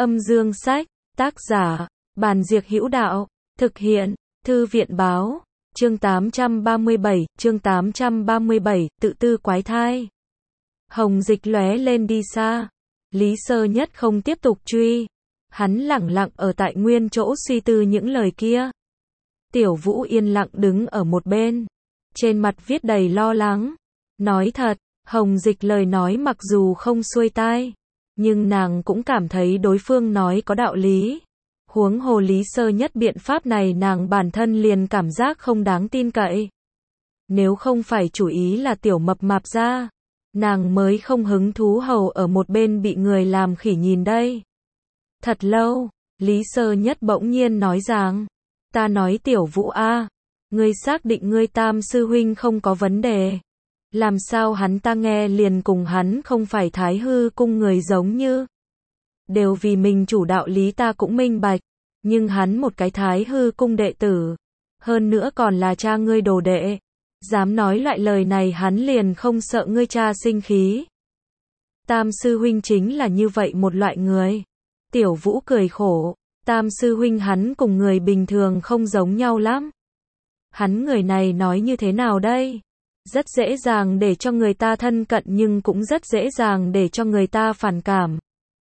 Âm dương sách, tác giả, Bàn Diệc Hữu Đạo, thực hiện, Thư viện báo, chương 837, tự tư quái thai. Hồng Dịch lóe lên đi xa, Lý Sơ Nhất không tiếp tục truy, hắn lẳng lặng ở tại nguyên chỗ suy tư những lời kia. Tiểu Vũ yên lặng đứng ở một bên, trên mặt viết đầy lo lắng. Nói thật, Hồng Dịch lời nói mặc dù không xuôi tai, nhưng nàng cũng cảm thấy đối phương nói có đạo lý. Huống hồ Lý Sơ Nhất biện pháp này nàng bản thân liền cảm giác không đáng tin cậy. Nếu không phải chủ ý là tiểu mập mạp ra, nàng mới không hứng thú hầu ở một bên bị người làm khỉ nhìn đây. Thật lâu, Lý Sơ Nhất bỗng nhiên nói rằng, ta nói Tiểu Vũ a, ngươi xác định ngươi Tam sư huynh không có vấn đề. Làm sao hắn ta nghe liền cùng hắn không phải Thái Hư cung người giống như. Đều vì mình chủ đạo lý ta cũng minh bạch, nhưng hắn một cái Thái Hư cung đệ tử, hơn nữa còn là cha ngươi đồ đệ, dám nói loại lời này hắn liền không sợ ngươi cha sinh khí. Tam sư huynh chính là như vậy một loại người. Tiểu Vũ cười khổ, Tam sư huynh hắn cùng người bình thường không giống nhau lắm. Hắn người này nói như thế nào đây? Rất dễ dàng để cho người ta thân cận nhưng cũng rất dễ dàng để cho người ta phản cảm.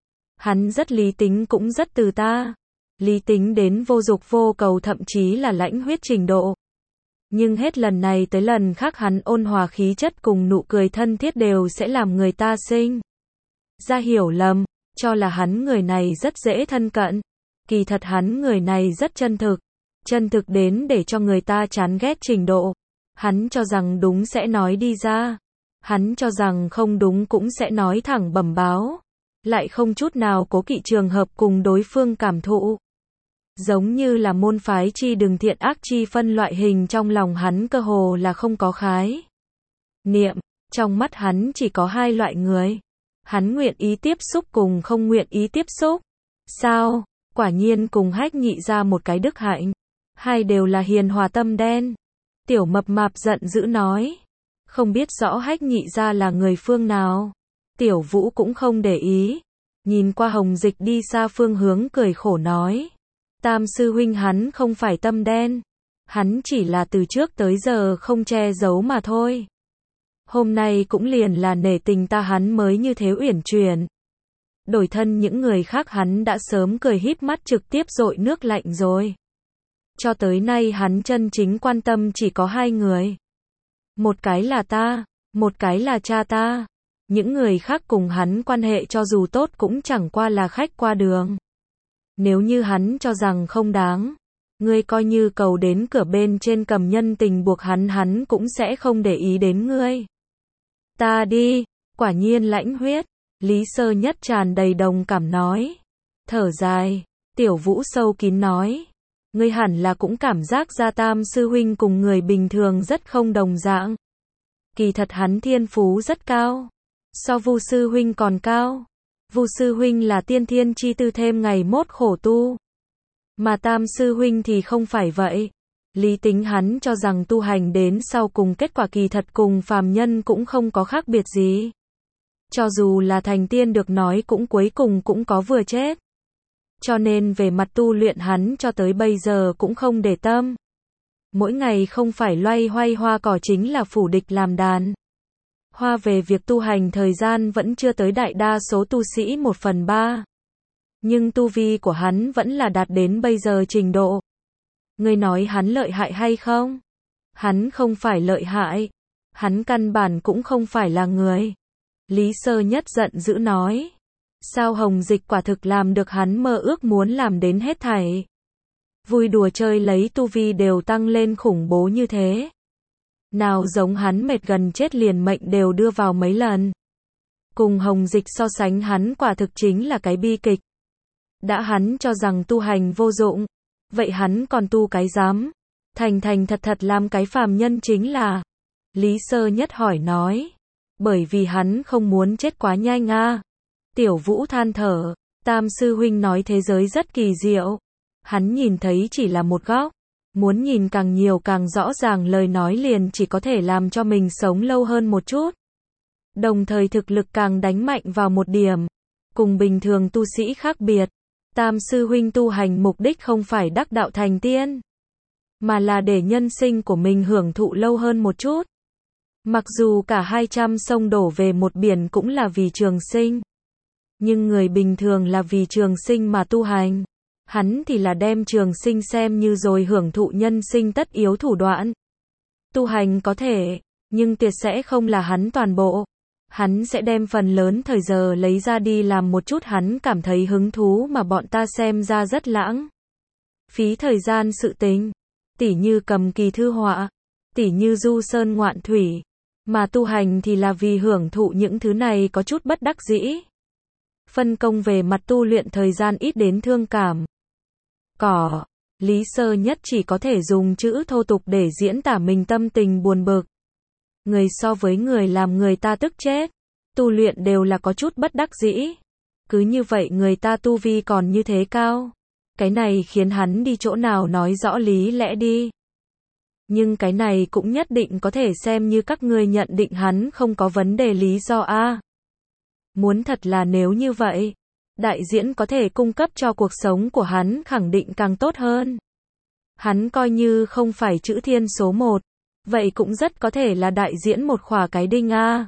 Hắn rất lý tính cũng rất từ ta. Lý tính đến vô dục vô cầu thậm chí là lãnh huyết trình độ. Nhưng hết lần này tới lần khác hắn ôn hòa khí chất cùng nụ cười thân thiết đều sẽ làm người ta sinh ra hiểu lầm, cho là hắn người này rất dễ thân cận. Kỳ thật hắn người này rất chân thực đến để cho người ta chán ghét trình độ. Hắn cho rằng đúng sẽ nói đi ra, hắn cho rằng không đúng cũng sẽ nói thẳng bẩm báo, lại không chút nào cố kỵ trường hợp cùng đối phương cảm thụ. Giống như là môn phái chi đừng thiện ác chi phân loại hình trong lòng hắn cơ hồ là không có khái niệm, trong mắt hắn chỉ có hai loại người. Hắn nguyện ý tiếp xúc cùng không nguyện ý tiếp xúc. Sao? Quả nhiên cùng Hách Nhị ra một cái đức hạnh. Hai đều là hiền hòa tâm đen. Tiểu mập mạp giận dữ nói. Không biết rõ Hách Nhị ra là người phương nào. Tiểu Vũ cũng không để ý. Nhìn qua Hồng Dịch đi xa phương hướng cười khổ nói. Tam sư huynh hắn không phải tâm đen. Hắn chỉ là từ trước tới giờ không che giấu mà thôi. Hôm nay cũng liền là nể tình ta hắn mới như thế uyển chuyển. Đổi thân những người khác hắn đã sớm cười híp mắt trực tiếp dội nước lạnh rồi. Cho tới nay hắn chân chính quan tâm chỉ có hai người. Một cái là ta, một cái là cha ta. Những người khác cùng hắn quan hệ cho dù tốt cũng chẳng qua là khách qua đường. Nếu như hắn cho rằng không đáng, ngươi coi như cầu đến cửa bên trên cầm nhân tình buộc hắn cũng sẽ không để ý đến ngươi. Ta đi, quả nhiên lãnh huyết. Lý Sơ Nhất tràn đầy đồng cảm nói. Thở dài, Tiểu Vũ sâu kín nói. Ngươi hẳn là cũng cảm giác ra Tam sư huynh cùng người bình thường rất không đồng dạng. Kỳ thật hắn thiên phú rất cao. So Vu sư huynh còn cao. Vu sư huynh là tiên thiên chi tư thêm ngày mốt khổ tu. Mà Tam sư huynh thì không phải vậy. Lý tính hắn cho rằng tu hành đến sau cùng kết quả kỳ thật cùng phàm nhân cũng không có khác biệt gì. Cho dù là thành tiên được nói cũng cuối cùng cũng có vừa chết. Cho nên về mặt tu luyện hắn cho tới bây giờ cũng không để tâm. Mỗi ngày không phải loay hoay hoa cỏ chính là phủ địch làm đàn. Hoa về việc tu hành thời gian vẫn chưa tới đại đa số tu sĩ 1/3. Nhưng tu vi của hắn vẫn là đạt đến bây giờ trình độ. Ngươi nói hắn lợi hại hay không? Hắn không phải lợi hại. Hắn căn bản cũng không phải là người. Lý Sơ Nhất giận dữ nói. Sao Hồng Dịch quả thực làm được hắn mơ ước muốn làm đến hết thảy. Vui đùa chơi lấy tu vi đều tăng lên khủng bố như thế. Nào giống hắn mệt gần chết liền mệnh đều đưa vào mấy lần. Cùng Hồng Dịch so sánh hắn quả thực chính là cái bi kịch. Đã hắn cho rằng tu hành vô dụng, vậy hắn còn tu cái dám. Thành thật làm cái phàm nhân chính là. Lý Sơ Nhất hỏi nói. Bởi vì hắn không muốn chết quá nhanh a. Tiểu Vũ than thở. Tam sư huynh nói thế giới rất kỳ diệu. Hắn nhìn thấy chỉ là một góc. Muốn nhìn càng nhiều càng rõ ràng lời nói liền chỉ có thể làm cho mình sống lâu hơn một chút. Đồng thời thực lực càng đánh mạnh vào một điểm. Cùng bình thường tu sĩ khác biệt. Tam sư huynh tu hành mục đích không phải đắc đạo thành tiên, mà là để nhân sinh của mình hưởng thụ lâu hơn một chút. Mặc dù cả 200 sông đổ về một biển cũng là vì trường sinh, nhưng người bình thường là vì trường sinh mà tu hành. Hắn thì là đem trường sinh xem như rồi hưởng thụ nhân sinh tất yếu thủ đoạn. Tu hành có thể, nhưng tuyệt sẽ không là hắn toàn bộ. Hắn sẽ đem phần lớn thời giờ lấy ra đi làm một chút hắn cảm thấy hứng thú mà bọn ta xem ra rất lãng phí thời gian sự tình. Tỉ như cầm kỳ thư họa, tỉ như du sơn ngoạn thủy. Mà tu hành thì là vì hưởng thụ những thứ này có chút bất đắc dĩ. Phân công về mặt tu luyện thời gian ít đến thương cảm. Lý Sơ Nhất chỉ có thể dùng chữ thô tục để diễn tả mình tâm tình buồn bực. Người so với người làm người ta tức chết. Tu luyện đều là có chút bất đắc dĩ. Cứ như vậy người ta tu vi còn như thế cao. Cái này khiến hắn đi chỗ nào nói rõ lý lẽ đi. Nhưng cái này cũng nhất định có thể xem như các ngươi nhận định hắn không có vấn đề lý do a. Muốn thật là nếu như vậy, đại diễn có thể cung cấp cho cuộc sống của hắn khẳng định càng tốt hơn. Hắn coi như không phải chữ thiên số 1, vậy cũng rất có thể là đại diễn một khỏa cái đinh a.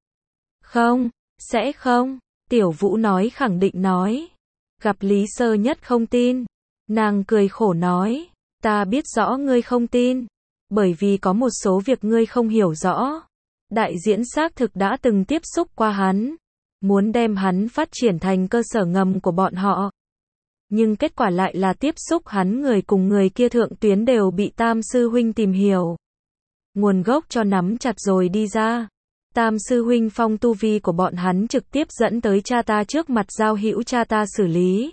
Không, sẽ không, Tiểu Vũ nói khẳng định nói. Gặp Lý Sơ Nhất không tin, nàng cười khổ nói, ta biết rõ ngươi không tin, bởi vì có một số việc ngươi không hiểu rõ. Đại diễn xác thực đã từng tiếp xúc qua hắn, muốn đem hắn phát triển thành cơ sở ngầm của bọn họ. Nhưng kết quả lại là tiếp xúc hắn người cùng người kia thượng tuyến đều bị Tam sư huynh tìm hiểu. Nguồn gốc cho nắm chặt rồi đi ra. Tam sư huynh phong tu vi của bọn hắn trực tiếp dẫn tới cha ta trước mặt giao hữu cha ta xử lý.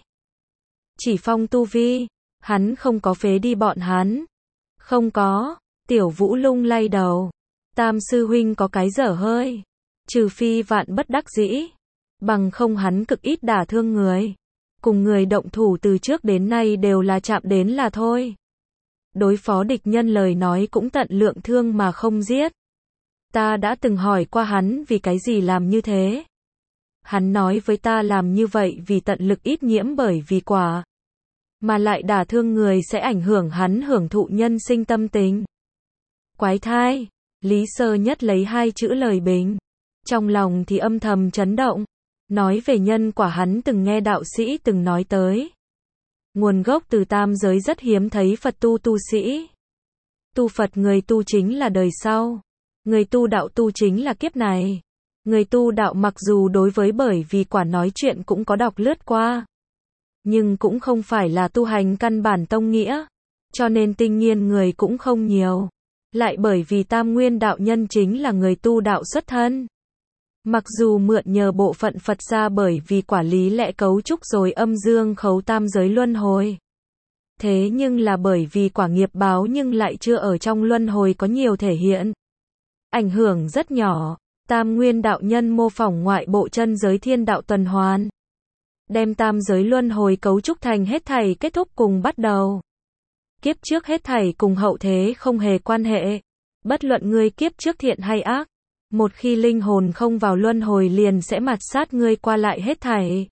Chỉ phong tu vi, hắn không có phế đi bọn hắn. Không có, Tiểu Vũ lung lay đầu. Tam sư huynh có cái dở hơi. Trừ phi vạn bất đắc dĩ. Bằng không hắn cực ít đả thương người. Cùng người động thủ từ trước đến nay đều là chạm đến là thôi. Đối phó địch nhân lời nói cũng tận lượng thương mà không giết. Ta đã từng hỏi qua hắn vì cái gì làm như thế. Hắn nói với ta làm như vậy vì tận lực ít nhiễm bởi vì quả. Mà lại đả thương người sẽ ảnh hưởng hắn hưởng thụ nhân sinh tâm tình. Quái thai, Lý Sơ Nhất lấy hai chữ lời bình. Trong lòng thì âm thầm chấn động. Nói về nhân quả hắn từng nghe đạo sĩ từng nói tới. Nguồn gốc từ tam giới rất hiếm thấy Phật tu sĩ. Tu Phật người tu chính là đời sau. Người tu đạo tu chính là kiếp này. Người tu đạo mặc dù đối với bởi vì quả nói chuyện cũng có đọc lướt qua. Nhưng cũng không phải là tu hành căn bản tông nghĩa. Cho nên tinh nghiên người cũng không nhiều. Lại bởi vì Tam Nguyên đạo nhân chính là người tu đạo xuất thân. Mặc dù mượn nhờ bộ phận Phật ra bởi vì quả lý lẽ cấu trúc rồi âm dương khấu tam giới luân hồi. Thế nhưng là bởi vì quả nghiệp báo nhưng lại chưa ở trong luân hồi có nhiều thể hiện. Ảnh hưởng rất nhỏ. Tam Nguyên đạo nhân mô phỏng ngoại bộ chân giới thiên đạo tuần hoàn. Đem tam giới luân hồi cấu trúc thành hết thảy kết thúc cùng bắt đầu. Kiếp trước hết thảy cùng hậu thế không hề quan hệ. Bất luận ngươi kiếp trước thiện hay ác. Một khi linh hồn không vào luân hồi liền sẽ mạt sát ngươi qua lại hết thảy.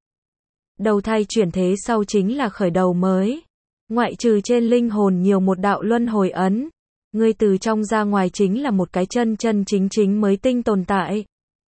Đầu thai chuyển thế sau chính là khởi đầu mới. Ngoại trừ trên linh hồn nhiều một đạo luân hồi ấn. Ngươi từ trong ra ngoài chính là một cái chân chân chính chính mới tinh tồn tại.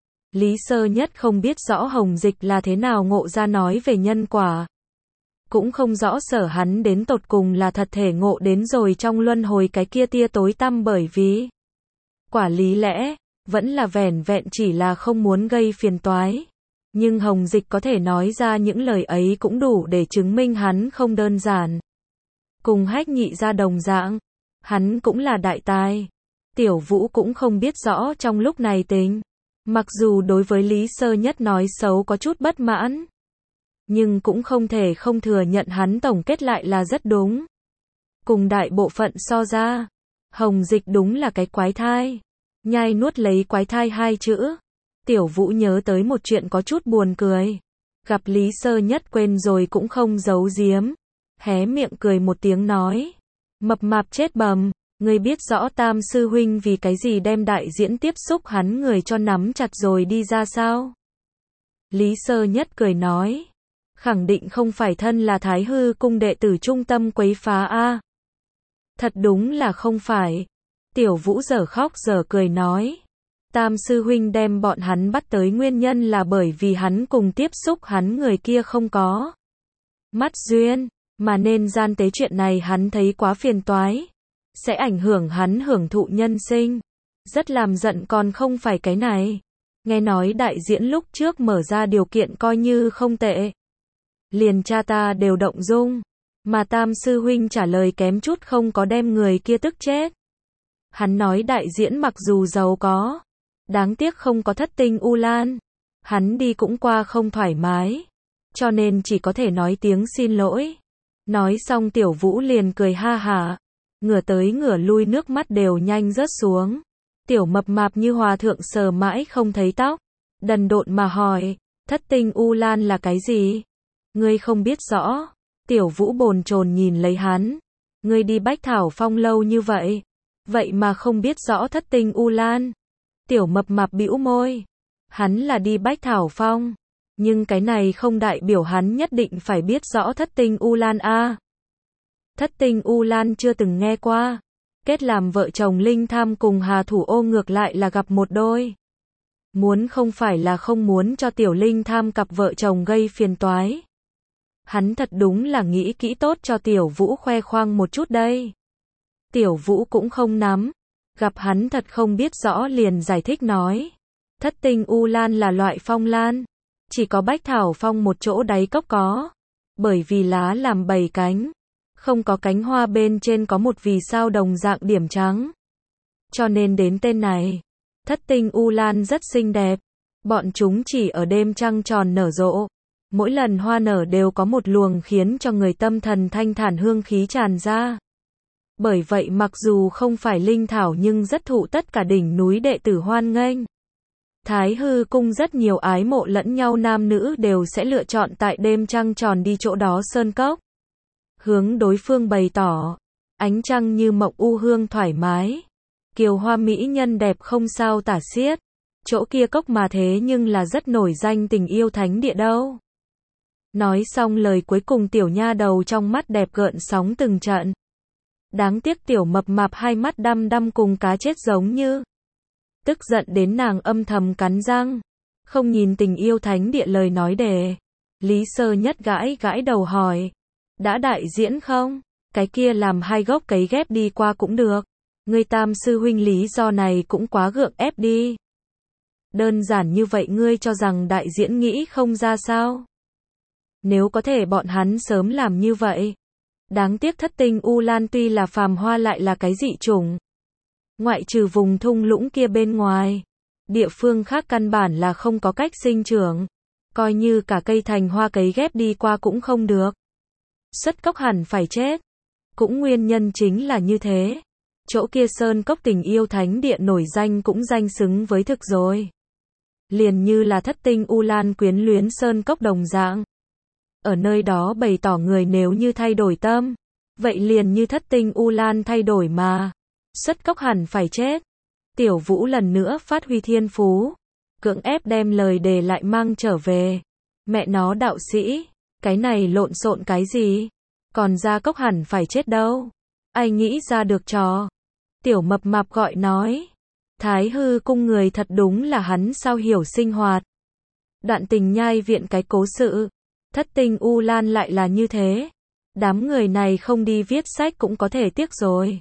Lý Sơ Nhất không biết rõ Hồng Dịch là thế nào ngộ ra nói về nhân quả. Cũng không rõ sở hắn đến tột cùng là thật thể ngộ đến rồi trong luân hồi cái kia tia tối tăm bởi vì quả lý lẽ, vẫn là vẻn vẹn chỉ là không muốn gây phiền toái. Nhưng Hồng Dịch có thể nói ra những lời ấy cũng đủ để chứng minh hắn không đơn giản. Cùng Hách Nhị ra đồng dạng, hắn cũng là đại tài. Tiểu Vũ cũng không biết rõ trong lúc này tính. Mặc dù đối với Lý Sơ Nhất nói xấu có chút bất mãn. Nhưng cũng không thể không thừa nhận hắn tổng kết lại là rất đúng. Cùng đại bộ phận so ra, Hồng Dịch đúng là cái quái thai. Nhai nuốt lấy quái thai hai chữ. Tiểu Vũ nhớ tới một chuyện có chút buồn cười. Gặp Lý Sơ Nhất quên rồi cũng không giấu giếm. Hé miệng cười một tiếng nói. Mập mạp chết bầm, ngươi biết rõ Tam sư huynh vì cái gì đem đại diễn tiếp xúc hắn người cho nắm chặt rồi đi ra sao? Lý Sơ Nhất cười nói. Khẳng định không phải thân là Thái Hư cung đệ tử trung tâm quấy phá a. Thật đúng là không phải. Tiểu Vũ dở khóc dở cười nói. Tam sư huynh đem bọn hắn bắt tới nguyên nhân là bởi vì hắn cùng tiếp xúc hắn người kia không có mắt duyên, mà nên gian tế chuyện này hắn thấy quá phiền toái, sẽ ảnh hưởng hắn hưởng thụ nhân sinh. Rất làm giận còn không phải cái này. Nghe nói đại diễn lúc trước mở ra điều kiện coi như không tệ. Liền cha ta đều động dung, mà Tam sư huynh trả lời kém chút không có đem người kia tức chết. Hắn nói đại diễn mặc dù giàu có, đáng tiếc không có thất tinh U Lan. Hắn đi cũng qua không thoải mái, cho nên chỉ có thể nói tiếng xin lỗi. Nói xong Tiểu Vũ liền cười ha hả, ngửa tới ngửa lui nước mắt đều nhanh rớt xuống. Tiểu mập mạp như hòa thượng sờ mãi không thấy tóc, đần độn mà hỏi, thất tinh U Lan là cái gì? Ngươi không biết rõ. Tiểu Vũ bồn chồn nhìn lấy hắn. Ngươi đi Bách Thảo Phong lâu như vậy, vậy mà không biết rõ thất tinh U Lan. Tiểu mập mạp bĩu môi. Hắn là đi Bách Thảo Phong, nhưng cái này không đại biểu hắn nhất định phải biết rõ thất tinh U Lan a. Thất tinh U Lan chưa từng nghe qua. Kết làm vợ chồng Linh Tham cùng Hà Thủ Ô ngược lại là gặp một đôi. Muốn không phải là không muốn cho Tiểu Linh Tham cặp vợ chồng gây phiền toái. Hắn thật đúng là nghĩ kỹ tốt cho Tiểu Vũ khoe khoang một chút đây. Tiểu Vũ cũng không nắm. Gặp hắn thật không biết rõ liền giải thích nói. Thất tinh U Lan là loại phong lan. Chỉ có Bách Thảo Phong một chỗ đáy cốc có. Bởi vì lá làm 7 cánh. Không có cánh hoa bên trên có một vì sao đồng dạng điểm trắng. Cho nên đến tên này. Thất tinh U Lan rất xinh đẹp. Bọn chúng chỉ ở đêm trăng tròn nở rộ. Mỗi lần hoa nở đều có một luồng khiến cho người tâm thần thanh thản hương khí tràn ra. Bởi vậy mặc dù không phải linh thảo nhưng rất thụ tất cả đỉnh núi đệ tử hoan nghênh. Thái Hư cung rất nhiều ái mộ lẫn nhau nam nữ đều sẽ lựa chọn tại đêm trăng tròn đi chỗ đó sơn cốc. Hướng đối phương bày tỏ, ánh trăng như mộng u hương thoải mái. Kiều hoa mỹ nhân đẹp không sao tả xiết. Chỗ kia cốc mà thế nhưng là rất nổi danh tình yêu thánh địa đâu. Nói xong lời cuối cùng tiểu nha đầu trong mắt đẹp gợn sóng từng trận. Đáng tiếc tiểu mập mạp hai mắt đăm đăm cùng cá chết giống như. Tức giận đến nàng âm thầm cắn răng. Không nhìn tình yêu thánh địa lời nói đề. Lý Sơ Nhất gãi gãi đầu hỏi. Đã đại diễn không? Cái kia làm hai gốc cấy ghép đi qua cũng được. Ngươi Tam sư huynh lý do này cũng quá gượng ép đi. Đơn giản như vậy ngươi cho rằng đại diễn nghĩ không ra sao? Nếu có thể bọn hắn sớm làm như vậy. Đáng tiếc thất tinh U Lan tuy là phàm hoa lại là cái dị chủng. Ngoại trừ vùng thung lũng kia bên ngoài, địa phương khác căn bản là không có cách sinh trưởng. Coi như cả cây thành hoa cấy ghép đi qua cũng không được. Xuất cốc hẳn phải chết. Cũng nguyên nhân chính là như thế. Chỗ kia sơn cốc tình yêu thánh địa nổi danh cũng danh xứng với thực rồi. Liền như là thất tinh U Lan quyến luyến sơn cốc đồng dạng. Ở nơi đó bày tỏ người nếu như thay đổi tâm, vậy liền như thất tinh U Lan thay đổi mà. Xuất cốc hẳn phải chết. Tiểu Vũ lần nữa phát huy thiên phú, cưỡng ép đem lời đề lại mang trở về. Mẹ nó đạo sĩ, cái này lộn xộn cái gì? Còn ra cốc hẳn phải chết đâu? Ai nghĩ ra được trò? Tiểu mập mạp gọi nói. Thái Hư cung người thật đúng là hắn sao hiểu sinh hoạt. Đoạn Tình Nhai viện cái cố sự. Thất tinh U Lan lại là như thế. Đám người này không đi viết sách cũng có thể tiếc rồi.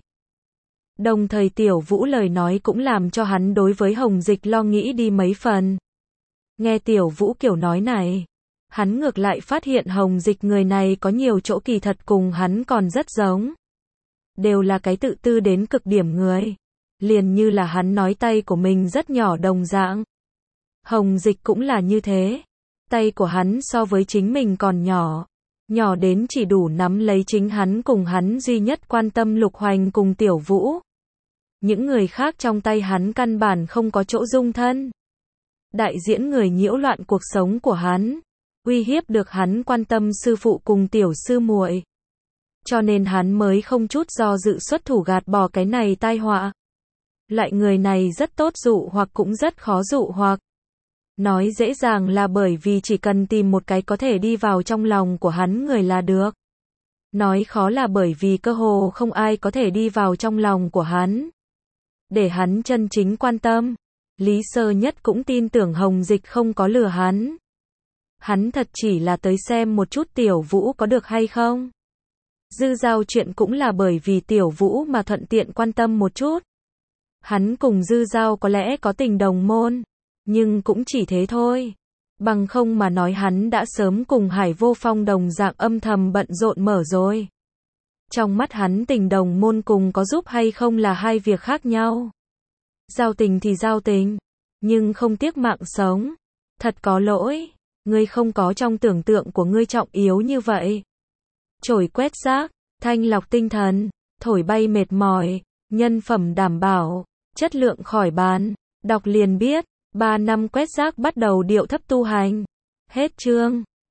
Đồng thời Tiểu Vũ lời nói cũng làm cho hắn đối với Hồng Dịch lo nghĩ đi mấy phần. Nghe Tiểu Vũ kiểu nói này, hắn ngược lại phát hiện Hồng Dịch người này có nhiều chỗ kỳ thật cùng hắn còn rất giống. Đều là cái tự tư đến cực điểm người. Liền như là hắn nói tay của mình rất nhỏ đồng dạng. Hồng Dịch cũng là như thế. Tay của hắn so với chính mình còn nhỏ. Nhỏ đến chỉ đủ nắm lấy chính hắn cùng hắn duy nhất quan tâm Lục Hoành cùng Tiểu Vũ. Những người khác trong tay hắn căn bản không có chỗ dung thân. Đại diễn người nhiễu loạn cuộc sống của hắn. Uy hiếp được hắn quan tâm sư phụ cùng tiểu sư muội. Cho nên hắn mới không chút do dự xuất thủ gạt bỏ cái này tai họa. Loại người này rất tốt dụ hoặc cũng rất khó dụ hoặc. Nói dễ dàng là bởi vì chỉ cần tìm một cái có thể đi vào trong lòng của hắn người là được. Nói khó là bởi vì cơ hồ không ai có thể đi vào trong lòng của hắn. Để hắn chân chính quan tâm. Lý Sơ Nhất cũng tin tưởng Hồng Dịch không có lừa hắn. Hắn thật chỉ là tới xem một chút Tiểu Vũ có được hay không. Dư Giao chuyện cũng là bởi vì Tiểu Vũ mà thuận tiện quan tâm một chút. Hắn cùng Dư Giao có lẽ có tình đồng môn, nhưng cũng chỉ thế thôi. Bằng không mà nói hắn đã sớm cùng Hải Vô Phong đồng dạng âm thầm bận rộn mở rồi. Trong mắt hắn tình đồng môn cùng có giúp hay không là hai việc khác nhau. Giao tình thì giao tình, nhưng không tiếc mạng sống. Thật có lỗi, ngươi không có trong tưởng tượng của ngươi trọng yếu như vậy. Chổi quét rác, thanh lọc tinh thần, thổi bay mệt mỏi, nhân phẩm đảm bảo, chất lượng khỏi bàn. Đọc liền biết, 3 năm quét rác bắt đầu điệu thấp tu hành. Hết chương.